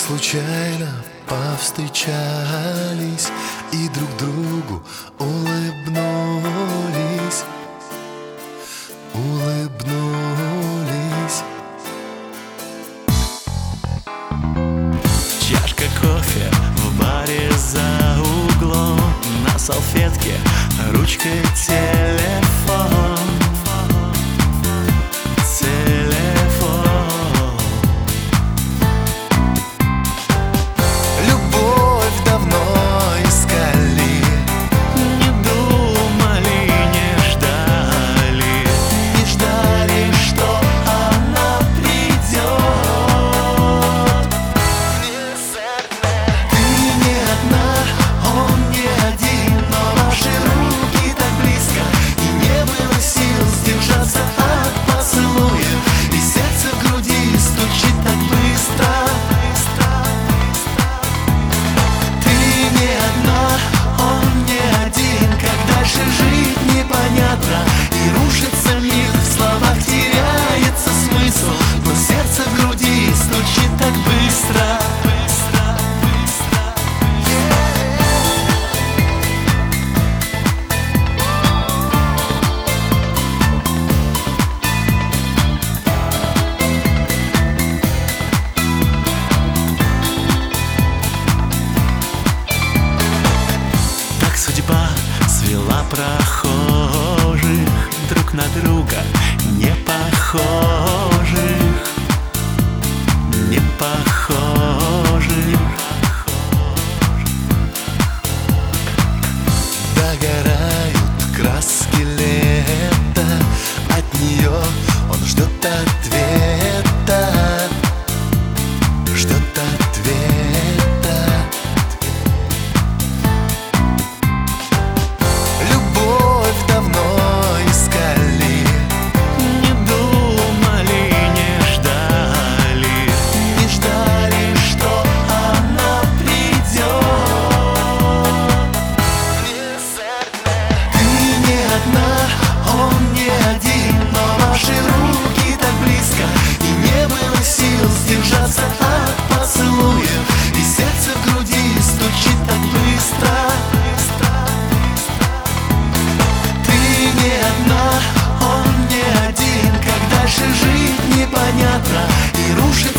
случайно повстречались и друг другу улыбнулись. Чашка кофе в баре за углом, на салфетке ручкой телефон. Любовь давно искали, Не думали, не ждали, не ждали, что она придет. Ты не одна, он не один, но ваши руки так близко, и не было сил сдержаться от поцелуя, и сердце в груди стучит так быстро. Ты не одна, он не один, как дальше жить непонятно, и рушится мир, в словах теряется смысл, но сердце в груди стучит так быстро. Так судьба свела прохожих друг на друга, не похожих, не похожих. Догорают краски лета, от нее он ждет ответа, ждет ответа. Любовь давно искали, Не думали, не ждали, не ждали, что она придет. Ты не одна, он не один, но ваши руки так близко, и не было сил сдержаться от поцелуя, и сердце в груди стучит так быстро. Ты не одна, он не один, как дальше жить непонятно, и рушится